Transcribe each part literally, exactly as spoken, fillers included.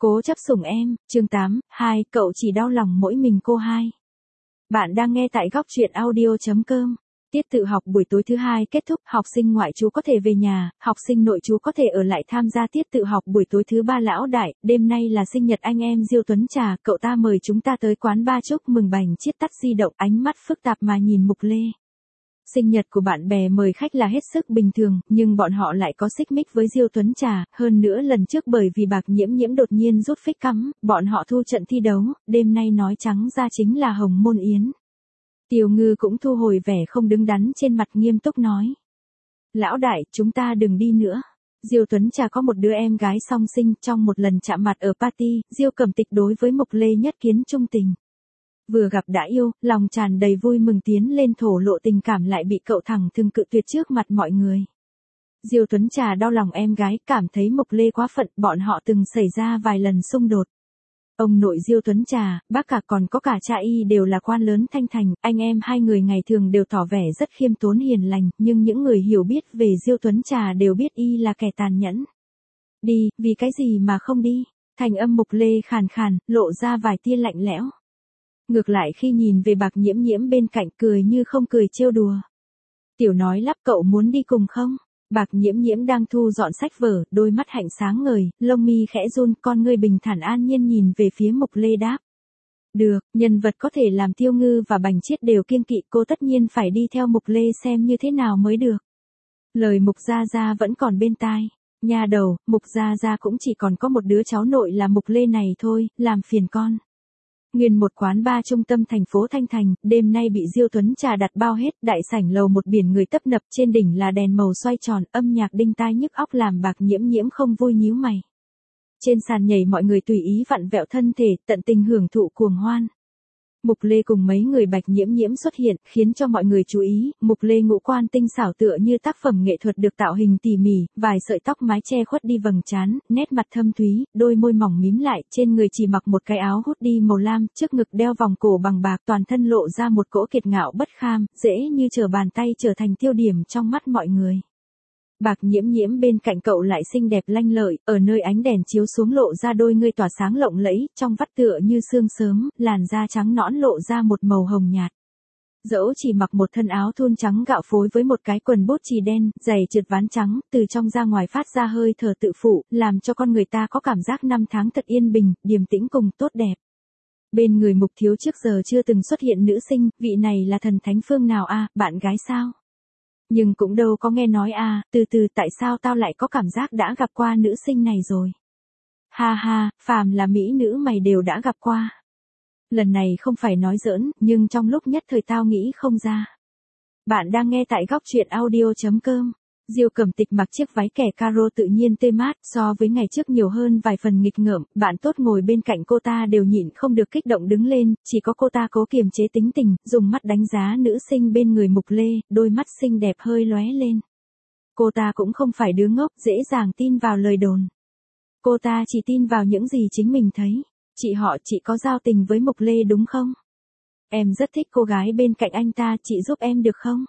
Cố chấp sủng em, chương tám, hai, cậu chỉ đau lòng mỗi mình cô hai. Bạn đang nghe tại góc truyện audio chấm com. Tiết tự học buổi tối thứ hai kết thúc, học sinh ngoại trú có thể về nhà, học sinh nội trú có thể ở lại tham gia tiết tự học buổi tối thứ ba. Lão đại, đêm nay là sinh nhật anh em Diêu Tuấn Trà, cậu ta mời chúng ta tới quán ba chúc mừng. Bành Chiết tắt di động, ánh mắt phức tạp mà nhìn Mục Lê. Sinh nhật của bạn bè mời khách là hết sức bình thường, nhưng bọn họ lại có xích mích với Diêu Tuấn Trà, hơn nữa lần trước bởi vì Bạc Nhiễm Nhiễm đột nhiên rút phích cắm, bọn họ thu trận thi đấu, đêm nay nói trắng ra chính là Hồng Môn Yến. Tiểu Ngư cũng thu hồi vẻ không đứng đắn trên mặt, nghiêm túc nói: Lão đại, chúng ta đừng đi nữa. Diêu Tuấn Trà có một đứa em gái song sinh, trong một lần chạm mặt ở party, Diêu Cẩm Tịch đối với Mục Lê nhất kiến trung tình. Vừa gặp đã yêu, lòng tràn đầy vui mừng tiến lên thổ lộ tình cảm lại bị cậu thẳng thừng cự tuyệt trước mặt mọi người. Diêu Tuấn Trà đau lòng em gái, cảm thấy Mục Lê quá phận, bọn họ từng xảy ra vài lần xung đột. Ông nội Diêu Tuấn Trà, bác cả còn có cả cha y đều là quan lớn thanh thành, anh em hai người ngày thường đều tỏ vẻ rất khiêm tốn hiền lành, nhưng những người hiểu biết về Diêu Tuấn Trà đều biết y là kẻ tàn nhẫn. Đi, vì cái gì mà không đi? Thành âm Mục Lê khàn khàn, lộ ra vài tia lạnh lẽo. Ngược lại khi nhìn về Bạc Nhiễm Nhiễm bên cạnh, cười như không cười trêu đùa. Tiểu nói lắp, cậu muốn đi cùng không? Bạc Nhiễm Nhiễm đang thu dọn sách vở, đôi mắt hạnh sáng ngời, lông mi khẽ run, con ngươi bình thản an nhiên nhìn về phía Mục Lê đáp. Được, nhân vật có thể làm Tiêu Ngư và Bành Chiết đều kiêng kỵ, cô tất nhiên phải đi theo Mục Lê xem như thế nào mới được. Lời Mục Gia Gia vẫn còn bên tai. Nha đầu, Mục Gia Gia cũng chỉ còn có một đứa cháu nội là Mục Lê này thôi, làm phiền con. Nguyên một quán bar trung tâm thành phố Thanh Thành, đêm nay bị Diêu Tuấn Trà đặt bao hết, đại sảnh lầu một biển người tấp nập, trên đỉnh là đèn màu xoay tròn, âm nhạc đinh tai nhức óc làm Bạc Nhiễm Nhiễm không vui nhíu mày. Trên sàn nhảy mọi người tùy ý vặn vẹo thân thể, tận tình hưởng thụ cuồng hoan. Mục Lê cùng mấy người Bạch Nhiễm Nhiễm xuất hiện, khiến cho mọi người chú ý. Mục Lê ngũ quan tinh xảo tựa như tác phẩm nghệ thuật được tạo hình tỉ mỉ, vài sợi tóc mái che khuất đi vầng trán, nét mặt thâm thúy, đôi môi mỏng mím lại, trên người chỉ mặc một cái áo hoodie màu lam, trước ngực đeo vòng cổ bằng bạc, toàn thân lộ ra một cỗ kiệt ngạo bất kham, dễ như trở bàn tay trở thành tiêu điểm trong mắt mọi người. Bạc Nhiễm Nhiễm bên cạnh cậu lại xinh đẹp lanh lợi, ở nơi ánh đèn chiếu xuống lộ ra đôi ngươi tỏa sáng lộng lẫy, trong vắt tựa như sương sớm, làn da trắng nõn lộ ra một màu hồng nhạt. Dẫu chỉ mặc một thân áo thun trắng gạo phối với một cái quần bốt chì đen, giày trượt ván trắng, từ trong ra ngoài phát ra hơi thở tự phụ, làm cho con người ta có cảm giác năm tháng thật yên bình, điềm tĩnh cùng tốt đẹp. Bên người Mục Thiếu trước giờ chưa từng xuất hiện nữ sinh, vị này là thần thánh phương nào a, à, bạn gái sao? Nhưng cũng đâu có nghe nói à, từ từ tại sao tao lại có cảm giác đã gặp qua nữ sinh này rồi. Ha ha, phàm là mỹ nữ mày đều đã gặp qua. Lần này không phải nói giỡn, nhưng trong lúc nhất thời tao nghĩ không ra. Bạn đang nghe tại góc truyện audio chấm com. Diêu Cẩm Tịch mặc chiếc váy kẻ caro tự nhiên tê mát, so với ngày trước nhiều hơn vài phần nghịch ngợm, bạn tốt ngồi bên cạnh cô ta đều nhịn không được kích động đứng lên, chỉ có cô ta cố kiềm chế tính tình, dùng mắt đánh giá nữ sinh bên người Mục Lê, đôi mắt xinh đẹp hơi lóe lên. Cô ta cũng không phải đứa ngốc, dễ dàng tin vào lời đồn. Cô ta chỉ tin vào những gì chính mình thấy. Chị họ, chị có giao tình với Mục Lê đúng không? Em rất thích cô gái bên cạnh anh ta, chị giúp em được không?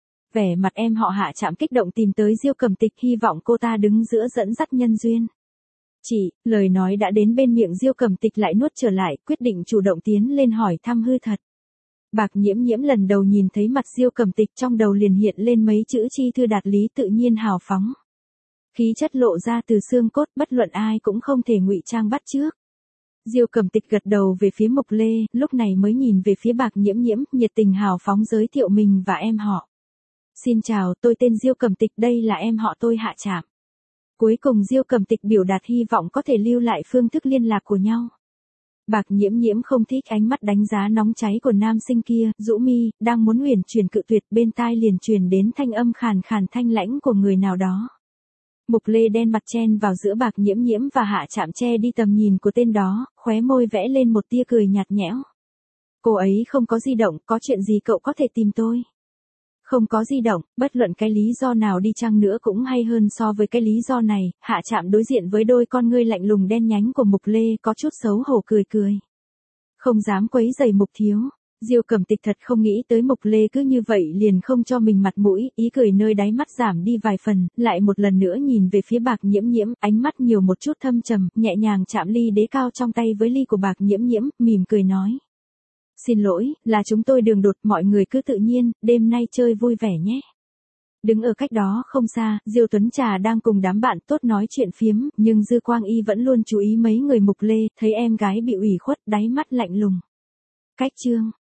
Vẻ mặt em họ Hạ chạm kích động tìm tới Diêu Cẩm Tịch, hy vọng cô ta đứng giữa dẫn dắt nhân duyên. Chị, lời nói đã đến bên miệng Diêu Cẩm Tịch lại nuốt trở lại, quyết định chủ động tiến lên hỏi thăm hư thật. Bạc Nhiễm Nhiễm lần đầu nhìn thấy mặt Diêu Cẩm Tịch trong đầu liền hiện lên mấy chữ chi thư đạt lý tự nhiên hào phóng. Khí chất lộ ra từ xương cốt, bất luận ai cũng không thể ngụy trang bắt chước. Diêu Cẩm Tịch gật đầu về phía Mục Lê, lúc này mới nhìn về phía Bạc Nhiễm Nhiễm, nhiệt tình hào phóng giới thiệu mình và em họ. Xin chào, tôi tên Diêu Cẩm Tịch, đây là em họ tôi Hạ Trạm. Cuối cùng Diêu Cẩm Tịch biểu đạt hy vọng có thể lưu lại phương thức liên lạc của nhau. Bạc Nhiễm Nhiễm không thích ánh mắt đánh giá nóng cháy của nam sinh kia, rũ mi, đang muốn huyền chuyển cự tuyệt, bên tai liền truyền đến thanh âm khàn khàn thanh lãnh của người nào đó. Mục Lê đen mặt chen vào giữa Bạc Nhiễm Nhiễm và Hạ Trạm che đi tầm nhìn của tên đó, khóe môi vẽ lên một tia cười nhạt nhẽo. Cô ấy không có di động, có chuyện gì cậu có thể tìm tôi? Không có di động, bất luận cái lý do nào đi chăng nữa cũng hay hơn so với cái lý do này. Hạ Trạm đối diện với đôi con ngươi lạnh lùng đen nhánh của Mục Lê, có chút xấu hổ cười cười. Không dám quấy rầy Mục Thiếu. Diêu Cẩm Tịch thật không nghĩ tới Mục Lê cứ như vậy liền không cho mình mặt mũi, ý cười nơi đáy mắt giảm đi vài phần, lại một lần nữa nhìn về phía Bạc Nhiễm Nhiễm, ánh mắt nhiều một chút thâm trầm, nhẹ nhàng chạm ly đế cao trong tay với ly của Bạc Nhiễm Nhiễm, mỉm cười nói. Xin lỗi, là chúng tôi đường đột, mọi người cứ tự nhiên, đêm nay chơi vui vẻ nhé. Đứng ở cách đó không xa, Diêu Tuấn Trà đang cùng đám bạn tốt nói chuyện phiếm, nhưng Dư Quang Y vẫn luôn chú ý mấy người Mục Lê, thấy em gái bị ủy khuất, đáy mắt lạnh lùng. Cách chương